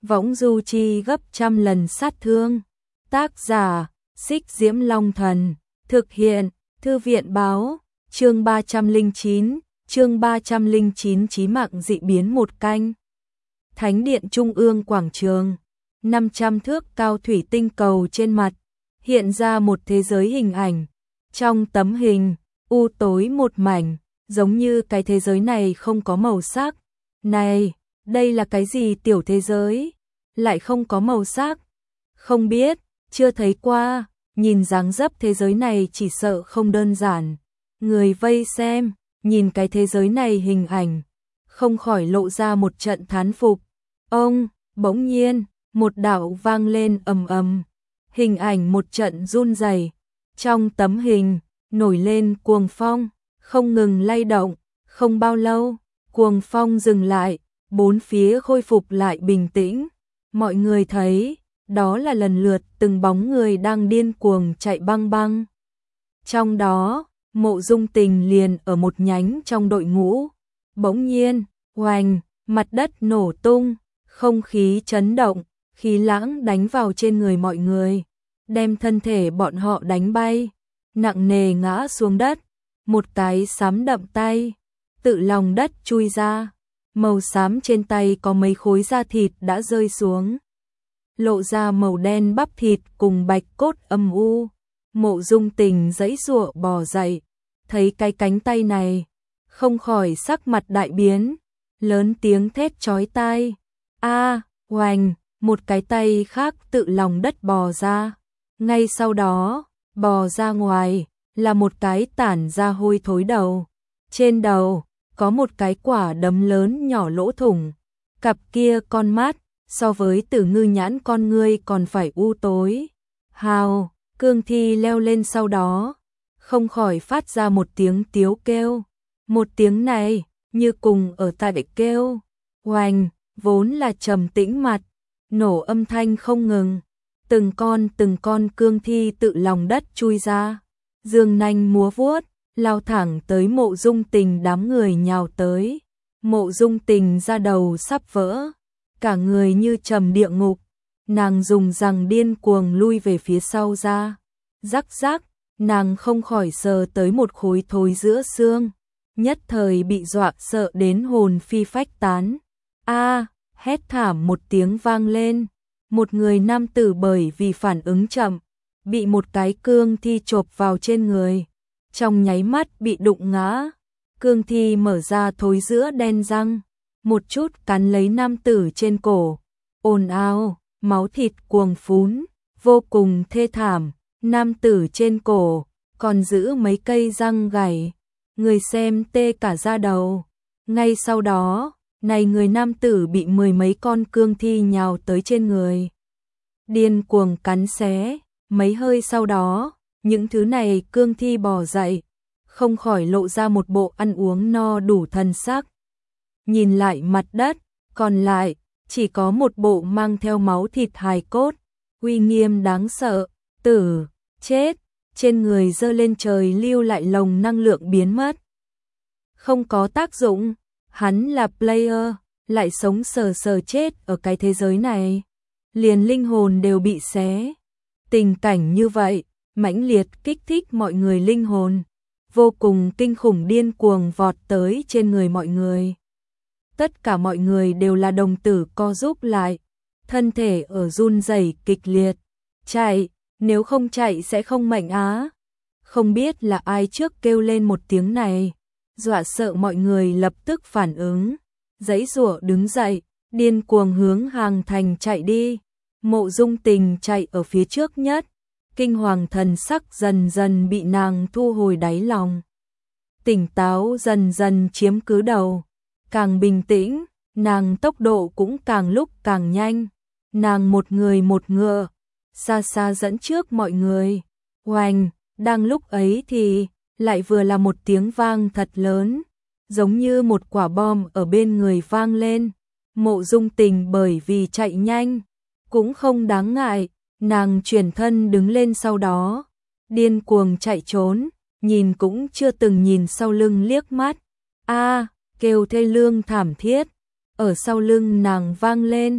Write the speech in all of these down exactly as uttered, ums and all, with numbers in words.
võng du chi gấp trăm lần sát thương. Tác giả, Xích Diễm Long Thần, thực hiện, Thư viện báo, chương ba trăm lẻ chín, chương ba trăm lẻ chín chí mạng dị biến một canh. Thánh điện Trung ương quảng trường, năm trăm thước cao thủy tinh cầu trên mặt, hiện ra một thế giới hình ảnh. Trong tấm hình, u tối một mảnh, giống như cái thế giới này không có màu sắc. Này, đây là cái gì tiểu thế giới? Lại không có màu sắc? Không biết, chưa thấy qua, nhìn dáng dấp thế giới này chỉ sợ không đơn giản. Người vây xem, nhìn cái thế giới này hình ảnh, không khỏi lộ ra một trận thán phục. Ông, bỗng nhiên, một đạo vang lên ầm ầm, hình ảnh một trận run rẩy. Trong tấm hình, nổi lên cuồng phong, không ngừng lay động, không bao lâu, cuồng phong dừng lại, bốn phía khôi phục lại bình tĩnh. Mọi người thấy, đó là lần lượt từng bóng người đang điên cuồng chạy băng băng. Trong đó, Mộ Dung Tình liền ở một nhánh trong đội ngũ. Bỗng nhiên, oành, mặt đất nổ tung, không khí chấn động, khí lãng đánh vào trên người mọi người, đem thân thể bọn họ đánh bay, nặng nề ngã xuống đất. Một cái xám đậm tay, tự lòng đất chui ra, màu xám trên tay có mấy khối da thịt đã rơi xuống, lộ ra màu đen bắp thịt cùng bạch cốt âm u. Mộ Dung Tình giãy giụa bò dậy, thấy cái cánh tay này, không khỏi sắc mặt đại biến, lớn tiếng thét chói tai. A, oành, một cái tay khác tự lòng đất bò ra. Ngay sau đó, bò ra ngoài là một cái tản ra hôi thối đầu. Trên đầu có một cái quả đấm lớn nhỏ lỗ thủng. Cặp kia con mắt so với Tử Ngư nhãn con ngươi còn phải u tối. Hào, cương thi leo lên sau đó, không khỏi phát ra một tiếng tiếu kêu. Một tiếng này như cùng ở tại kêu. Oành, vốn là trầm tĩnh mặt, nổ âm thanh không ngừng. Từng con từng con cương thi tự lòng đất chui ra, dương nanh múa vuốt, lao thẳng tới Mộ Dung Tình đám người nhào tới. Mộ Dung Tình da đầu sắp vỡ, cả người như trầm địa ngục, nàng dùng răng điên cuồng lui về phía sau ra. Rắc rắc, nàng không khỏi sờ tới một khối thối giữa xương, nhất thời bị dọa sợ đến hồn phi phách tán. A, hét thảm một tiếng vang lên. Một người nam tử bởi vì phản ứng chậm, bị một cái cương thi chộp vào trên người, trong nháy mắt bị đụng ngã. Cương thi mở ra thối giữa đen răng, một chút cắn lấy nam tử trên cổ, ồn ào, máu thịt cuồng phún, vô cùng thê thảm. Nam tử trên cổ còn giữ mấy cây răng gãy, người xem tê cả da đầu. Ngay sau đó, này người nam tử bị mười mấy con cương thi nhào tới trên người, điên cuồng cắn xé. Mấy hơi sau đó, những thứ này cương thi bò dậy, không khỏi lộ ra một bộ ăn uống no đủ thần sắc. Nhìn lại mặt đất, còn lại chỉ có một bộ mang theo máu thịt hài cốt, uy nghiêm đáng sợ. Tử, chết, trên người giơ lên trời lưu lại lồng năng lượng biến mất. Không có tác dụng, hắn là player, lại sống sờ sờ chết ở cái thế giới này, liền linh hồn đều bị xé. Tình cảnh như vậy, mãnh liệt kích thích mọi người linh hồn, vô cùng kinh khủng điên cuồng vọt tới trên người mọi người. Tất cả mọi người đều là đồng tử co rúm lại, thân thể ở run rẩy kịch liệt. Chạy, nếu không chạy sẽ không mệnh á. Không biết là ai trước kêu lên một tiếng này, dọa sợ mọi người lập tức phản ứng, giãy giụa đứng dậy, điên cuồng hướng hàng thành chạy đi. Mộ Dung Tình chạy ở phía trước nhất, kinh hoàng thần sắc dần dần bị nàng thu hồi đáy lòng. Tỉnh táo dần dần chiếm cứ đầu, càng bình tĩnh, nàng tốc độ cũng càng lúc càng nhanh. Nàng một người một ngựa, xa xa dẫn trước mọi người. Oành, đang lúc ấy thì lại vừa là một tiếng vang thật lớn, giống như một quả bom ở bên người vang lên. Mộ Dung Tình bởi vì chạy nhanh, cũng không đáng ngại, nàng chuyển thân đứng lên sau đó, điên cuồng chạy trốn, nhìn cũng chưa từng nhìn sau lưng liếc mắt. A, kêu thê lương thảm thiết, ở sau lưng nàng vang lên,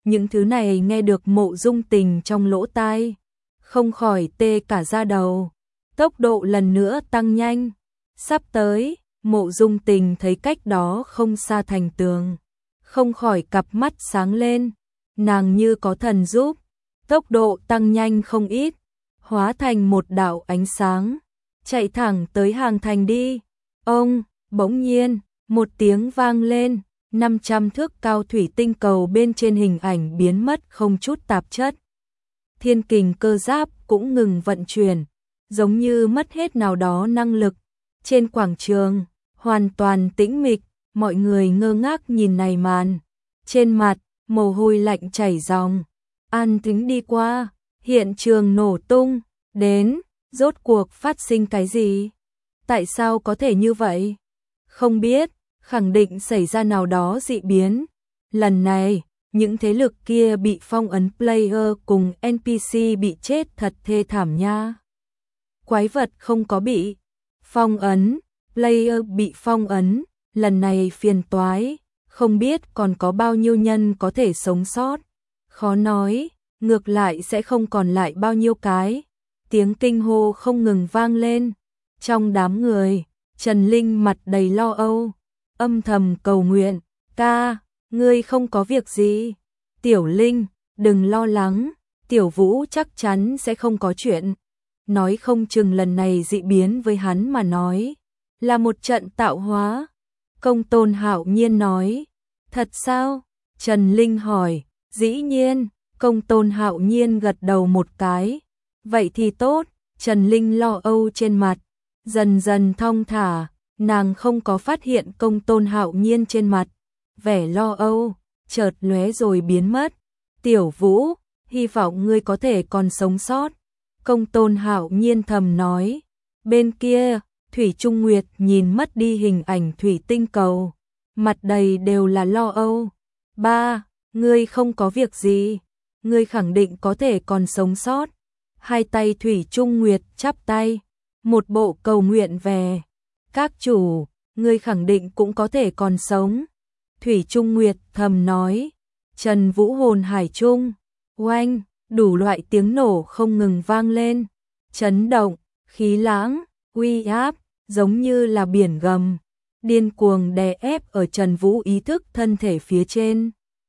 những thứ này nghe được Mộ Dung Tình trong lỗ tai, không khỏi tê cả da đầu. Tốc độ lần nữa tăng nhanh, sắp tới, Mộ Dung Tình thấy cách đó không xa thành tường, không khỏi cặp mắt sáng lên, nàng như có thần giúp, tốc độ tăng nhanh không ít, hóa thành một đạo ánh sáng, chạy thẳng tới hàng thành đi. Ông, bỗng nhiên, một tiếng vang lên, năm trăm thước cao thủy tinh cầu bên trên hình ảnh biến mất không chút tạp chất. Thiên kình cơ giáp cũng ngừng vận chuyển, giống như mất hết nào đó năng lực. Trên quảng trường, hoàn toàn tĩnh mịch, mọi người ngơ ngác nhìn này màn. Trên mặt, mồ hôi lạnh chảy ròng. An Tĩnh đi qua, hiện trường nổ tung, đến, rốt cuộc phát sinh cái gì? Tại sao có thể như vậy? Không biết, khẳng định xảy ra nào đó dị biến. Lần này, những thế lực kia bị phong ấn, player cùng en pê xê bị chết thật thê thảm nha. Quái vật không có bị phong ấn, player bị phong ấn, lần này phiền toái, không biết còn có bao nhiêu nhân có thể sống sót. Khó nói, ngược lại sẽ không còn lại bao nhiêu cái. Tiếng kinh hô không ngừng vang lên. Trong đám người, Trần Linh mặt đầy lo âu, âm thầm cầu nguyện, ca, ngươi không có việc gì. Tiểu Linh, đừng lo lắng, Tiểu Vũ chắc chắn sẽ không có chuyện. Nói không chừng lần này dị biến với hắn mà nói, là một trận tạo hóa. Công Tôn hạo nhiên nói, thật sao? Trần Linh hỏi, dĩ nhiên, Công Tôn hạo nhiên gật đầu một cái. Vậy thì tốt, Trần Linh lo âu trên mặt, dần dần thong thả, nàng không có phát hiện Công Tôn hạo nhiên trên mặt. Vẻ lo âu, chợt lóe rồi biến mất. Tiểu Vũ, hy vọng ngươi có thể còn sống sót. Công Tôn hạo nhiên thầm nói. Bên kia, Thủy Trung Nguyệt nhìn mất đi hình ảnh thủy tinh cầu, mặt đầy đều là lo âu. Ba, ngươi không có việc gì, ngươi khẳng định có thể còn sống sót. Hai tay Thủy Trung Nguyệt chắp tay, một bộ cầu nguyện về. Các chủ, ngươi khẳng định cũng có thể còn sống. Thủy Trung Nguyệt thầm nói. Trần Vũ hồn hải trung, oanh, đủ loại tiếng nổ không ngừng vang lên, chấn động, khí lãng, uy áp, giống như là biển gầm, điên cuồng đè ép ở Trần Vũ ý thức thân thể phía trên.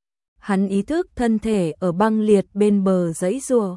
Hắn ý thức thân thể ở băng liệt bên bờ dãy rùa.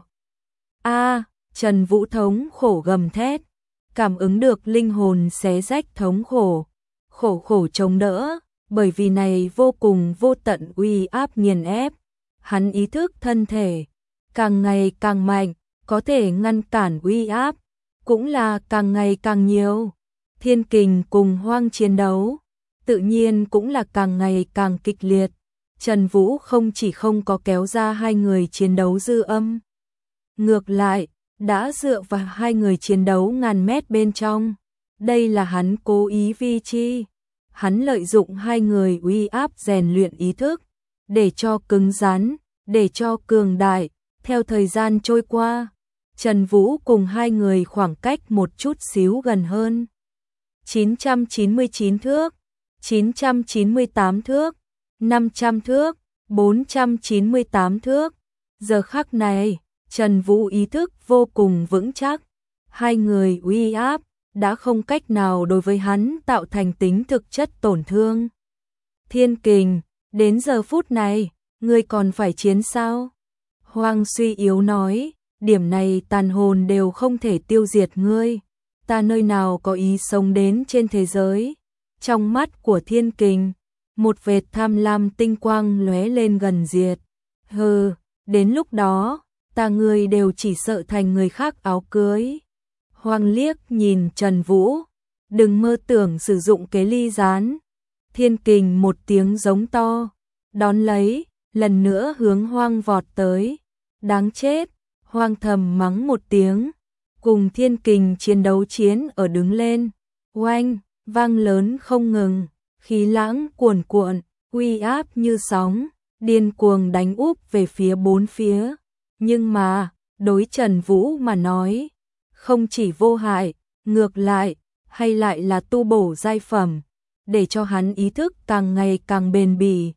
A, Trần Vũ thống khổ gầm thét, cảm ứng được linh hồn xé rách thống khổ, khổ khổ chống đỡ, bởi vì này vô cùng vô tận uy áp nghiền ép. Hắn ý thức thân thể càng ngày càng mạnh, có thể ngăn cản uy áp, cũng là càng ngày càng nhiều. Thiên kình cùng hoang chiến đấu, tự nhiên cũng là càng ngày càng kịch liệt. Trần Vũ không chỉ không có kéo ra hai người chiến đấu dư âm, ngược lại, đã dựa vào hai người chiến đấu ngàn mét bên trong. Đây là hắn cố ý vi chi. Hắn lợi dụng hai người uy áp rèn luyện ý thức, để cho cứng rắn, để cho cường đại. Theo thời gian trôi qua, Trần Vũ cùng hai người khoảng cách một chút xíu gần hơn. chín trăm chín mươi chín thước, chín trăm chín mươi tám thước, năm trăm thước, bốn trăm chín mươi tám thước. Giờ khắc này, Trần Vũ ý thức vô cùng vững chắc. Hai người uy áp đã không cách nào đối với hắn tạo thành tính thực chất tổn thương. Thiên kình, đến giờ phút này, ngươi còn phải chiến sao? Hoang suy yếu nói, điểm này tàn hồn đều không thể tiêu diệt ngươi. Ta nơi nào có ý sống đến trên thế giới. Trong mắt của thiên kình, một vệt tham lam tinh quang lóe lên gần diệt. Hừ, đến lúc đó, ta ngươi đều chỉ sợ thành người khác áo cưới. Hoang liếc nhìn Trần Vũ, đừng mơ tưởng sử dụng kế ly gián. Thiên kình một tiếng giống to, đón lấy, lần nữa hướng Hoang vọt tới. Đáng chết, Hoang thầm mắng một tiếng, cùng thiên kình chiến đấu chiến ở đứng lên. Oanh, vang lớn không ngừng, khí lãng cuồn cuộn, uy áp như sóng, điên cuồng đánh úp về phía bốn phía. Nhưng mà, đối Trần Vũ mà nói, không chỉ vô hại, ngược lại, hay lại là tu bổ giai phẩm, để cho hắn ý thức càng ngày càng bền bỉ.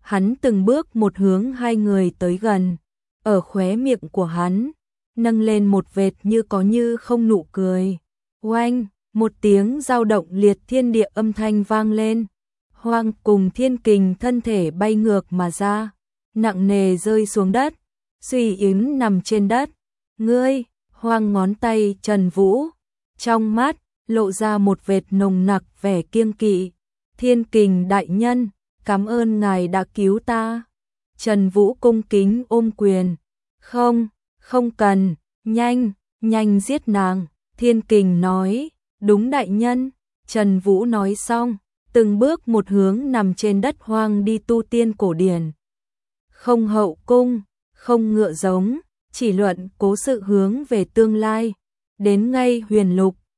Hắn từng bước một hướng hai người tới gần, ở khóe miệng của hắn nâng lên một vệt như có như không nụ cười. Oanh, một tiếng dao động liệt thiên địa âm thanh vang lên. Hoang cùng Thiên Kình thân thể bay ngược mà ra, nặng nề rơi xuống đất, suy yếu nằm trên đất. Ngươi, Hoang ngón tay Trần Vũ, trong mắt lộ ra một vệt nồng nặc vẻ kiêng kỵ. Thiên Kình đại nhân, cảm ơn ngài đã cứu ta. Trần Vũ cung kính ôm quyền. Không, không cần, nhanh, nhanh giết nàng. Thiên Kình nói, đúng đại nhân. Trần Vũ nói xong, từng bước một hướng nằm trên đất hoang đi tu tiên cổ điển. Không hậu cung, không ngựa giống, chỉ luận cố sự hướng về tương lai. Đến ngay Huyền Lục,